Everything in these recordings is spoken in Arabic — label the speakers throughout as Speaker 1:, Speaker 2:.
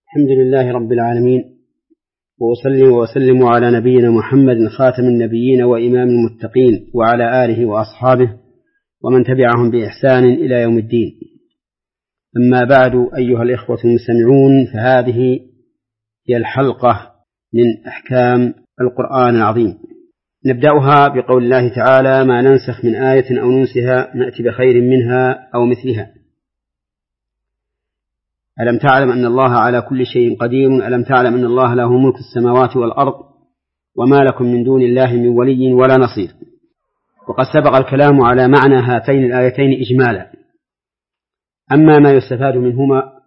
Speaker 1: الحمد لله رب العالمين، وأصلي وأسلم على نبينا محمد خاتم النبيين وإمام المتقين وعلى آله وأصحابه ومن تبعهم بإحسان إلى يوم الدين. أما بعد، أيها الإخوة المستمعون، فهذه هي الحلقة من أحكام القرآن العظيم. نبدأها بقول الله تعالى: ما ننسخ من آية أو ننسها نأتي بخير منها أو مثلها. ألم تعلم أن الله على كل شيء قدير؟ ألم تعلم أن الله له ملك السماوات والأرض وما لكم من دون الله من ولي ولا نصير. وقد سبق الكلام على معنى هاتين الآيتين إجمالا. أما ما يستفاد منهما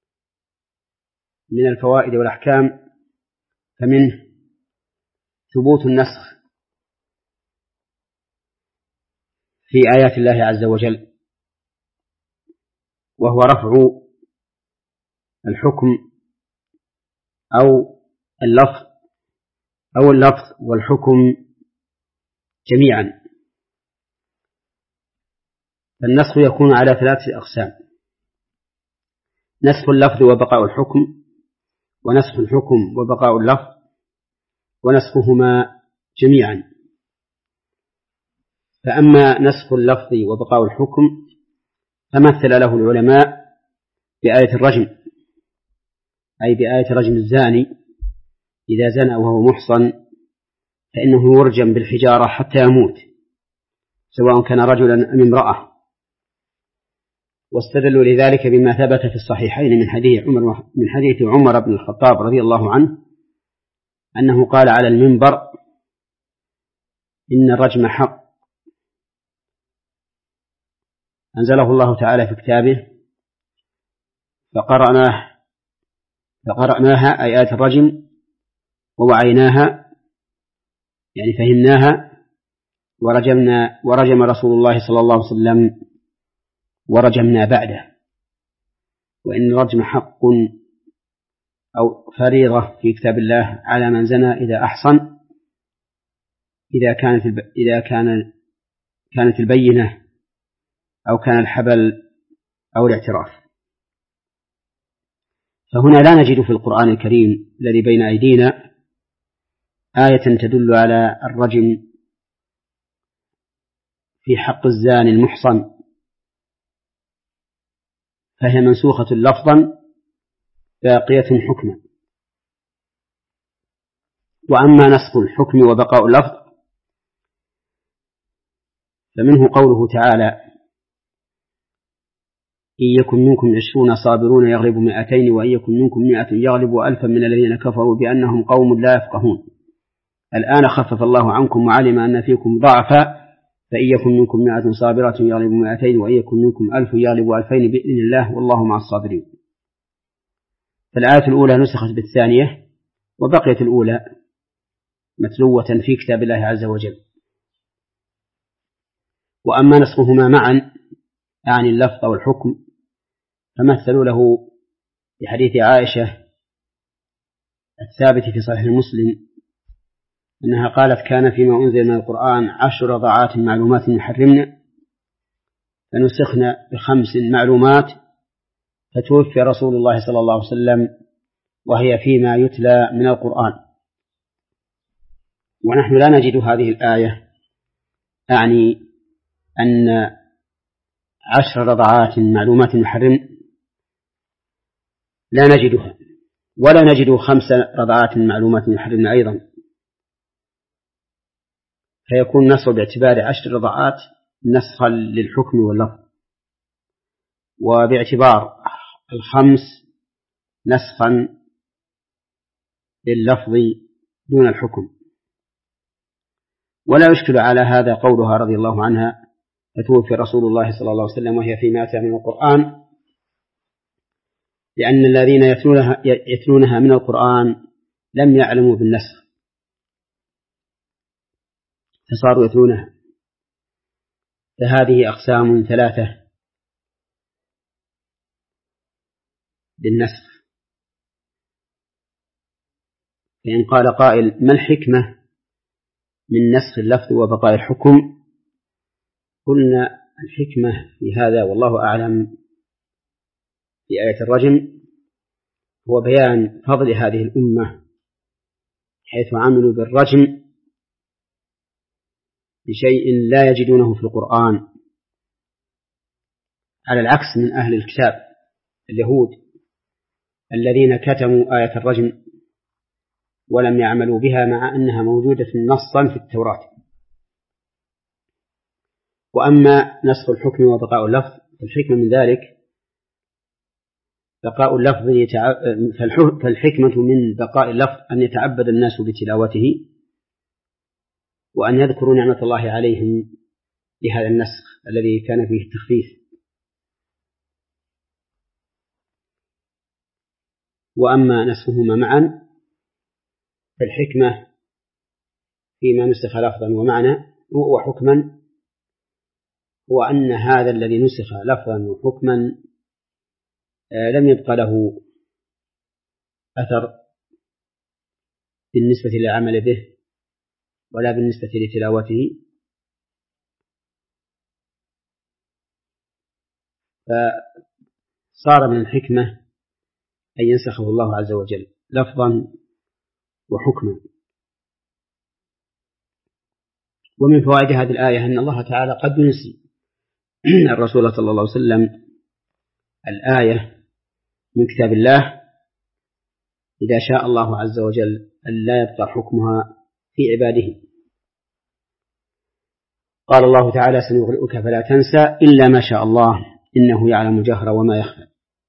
Speaker 1: من الفوائد والأحكام فمنه ثبوت النسخ في آيات الله عز وجل، وهو رفع الحكم أو اللفظ والحكم جميعا. فالنسخ يكون على 3 أقسام: نسخ اللفظ وبقاء الحكم، ونسخ الحكم وبقاء اللفظ، ونسخهما جميعا. فأما نسخ اللفظ وبقاء الحكم فمثل له العلماء بآية الرجم، أي بآية رجم الزاني إذا زنى وهو محصن فإنه يرجم بالحجارة حتى يموت، سواء كان رجلا أم امرأة. واستدلوا لذلك بما ثبت في الصحيحين من حديث عمر بن الخطاب رضي الله عنه أنه قال على المنبر: إن الرجم حق، أنزله الله تعالى في كتابه فقرأناها أي آية الرجم ووعيناها، يعني فهمناها، ورجم رسول الله صلى الله عليه وسلم ورجمنا بعده. وإن الرجم حق أو فريضة في كتاب الله على من زنى إذا أحصن، إذا كانت البينة أو كان الحبل أو الاعتراف. فهنا لا نجد في القرآن الكريم الذي بين أيدينا آية تدل على الرجم في حق الزاني المحصن، فهي منسوخة لفظا باقية حكما. وأما نسخ الحكم وبقاء اللفظ فمنه قوله تعالى: إن يكن منكم 20 صابرون يغلبوا 200 وإن يكن منكم 100 يغلبوا 1000 من الذين كفروا بأنهم قوم لا يفقهون. الآن خفف الله عنكم وعلم أن فيكم ضعفا فإن يكن منكم 100 صابرة يغلبوا 200 وإن يكن منكم 1000 يغلبوا 2000 بإذن الله والله مع الصابرين. فالآية الأولى نسخت بالثانية، وبقيت الأولى متلوة في كتاب الله عز وجل. وأما نسخهما معا يعني اللفظ والحكم فمثلوا له بحديث عائشة الثابت في صحيح مسلم أنها قالت: كان فيما أنزل من القرآن 10 رضعات معلومات يحرمن، فنسخنا ب5 معلومات، فتوفي رسول الله صلى الله عليه وسلم وهي فيما يتلى من القرآن. ونحن لا نجد هذه الآية، أعني أن 10 رضعات معلومات يحرمن لا نجدها، ولا نجد 5 رضعات معلومات يحرمن أيضا، فيكون نسخ باعتبار 10 رضعات نسخا للحكم واللفظ، وباعتبار 5 نسخا لللفظ دون الحكم. ولا يشكل على هذا قولها رضي الله عنها: فتوفي رسول الله صلى الله عليه وسلم وهي فيما أتى من القرآن، لأن الذين يتلونها من القرآن لم يعلموا بالنسخ فصاروا يتلونها. فهذه أقسام 3 للنسخ. فإن قال قائل: ما الحكمة من نسخ اللفظ وبقاء الحكم؟ قلنا الحكمة في هذا والله أعلم في آية الرجم هو بيان فضل هذه الأمة حيث عملوا بالرجم بشيء لا يجدونه في القرآن، على العكس من أهل الكتاب اليهود الذين كتموا آية الرجم ولم يعملوا بها مع أنها موجودة نصا في التوراة. وأما نسخ الحكم وبقاء اللفظ فالحكمة من ذلك بقاء اللفظ فالحكمة من بقاء اللفظ أن يتعبد الناس بتلاوته وأن يذكروا نعمة الله عليهم بهذا النسخ الذي كان فيه التخفيف. وأما نسخهما معا فالحكمة فيما نسخ لفظا ومعنى وحكما هو أن هذا الذي نسخ لفظا وحكما لم يبق له أثر بالنسبة للعمل به ولا بالنسبة لتلاوته، فصار من الحكمة أن ينسخه الله عز وجل لفظا وحكما. ومن فوائد هذه الآية أن الله تعالى قد ينسي الرسول صلى الله عليه وسلم الآية من كتاب الله إذا شاء الله عز وجل أن لا يبقى حكمها في عباده. قال الله تعالى: سنقرئك فلا تنسى إلا ما شاء الله إنه يعلم الجهر وما يخفى.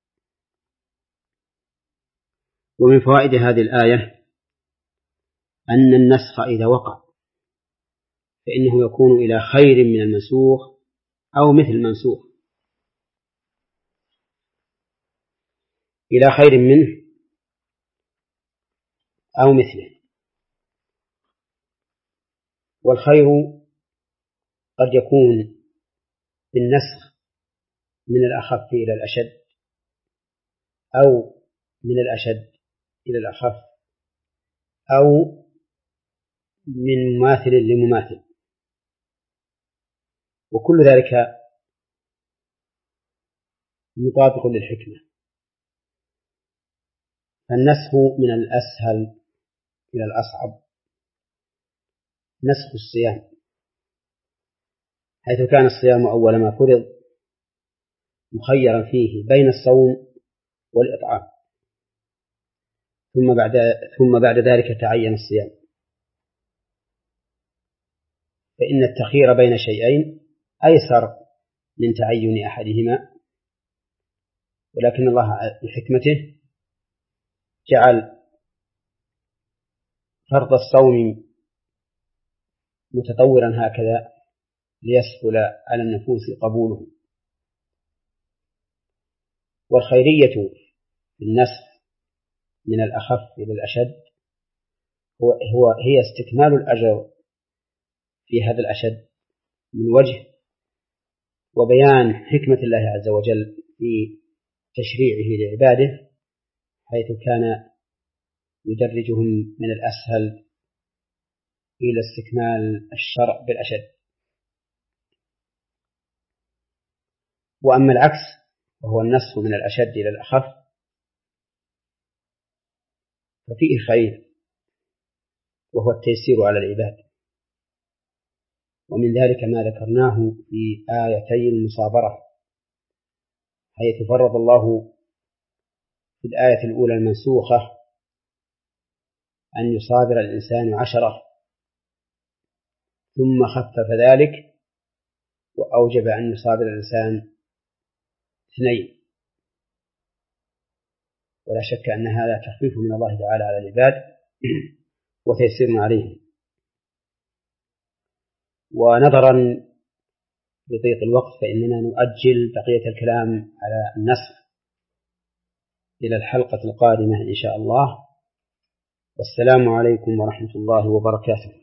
Speaker 1: ومن فوائد هذه الآية أن النسخ إذا وقع فإنه يكون إلى خير من المنسوخ أو مثل المنسوخ، إلى خير منه أو مثله. والخير قد يكون بالنسخ من الأخف إلى الأشد أو من الأشد إلى الأخف أو من مماثل لمماثل، وكل ذلك مطابق للحكمة. فالنسخ من الأسهل إلى الأصعب نسخ الصيام، حيث كان الصيام أول ما فرض مخيرا فيه بين الصوم والإطعام، ثم بعد ذلك تعين الصيام، فإن التخيير بين شيئين أيسر من تعين أحدهما، ولكن الله بحكمته جعل فرض الصوم متطورا هكذا ليسهل على النفوس قبوله. والخيرية في النسخ من الأخف إلى الأشد هي استكمال الأجر في هذا الأشد من وجه، وبيان حكمة الله عز وجل في تشريعه لعباده، حيث كان يدرجهم من الأسهل إلى استكمال الشرع بالأشد. وأما العكس وهو النسخ من الأشد إلى الأخف ففيه خير، وهو التيسير على العباد. ومن ذلك ما ذكرناه في آيتي المصابرة، حيث فرض الله في الآية الأولى المنسوخة أن يصابر الإنسان 10، ثم خفف ذلك وأوجب أن يصابر الإنسان 2، ولا شك أن هذا تخفيف من الله تعالى على العباد وتيسير عليهم. ونظرا لضيق الوقت فإننا نؤجل بقية الكلام على النسخ إلى الحلقة القادمة إن شاء الله. والسلام عليكم ورحمة الله وبركاته.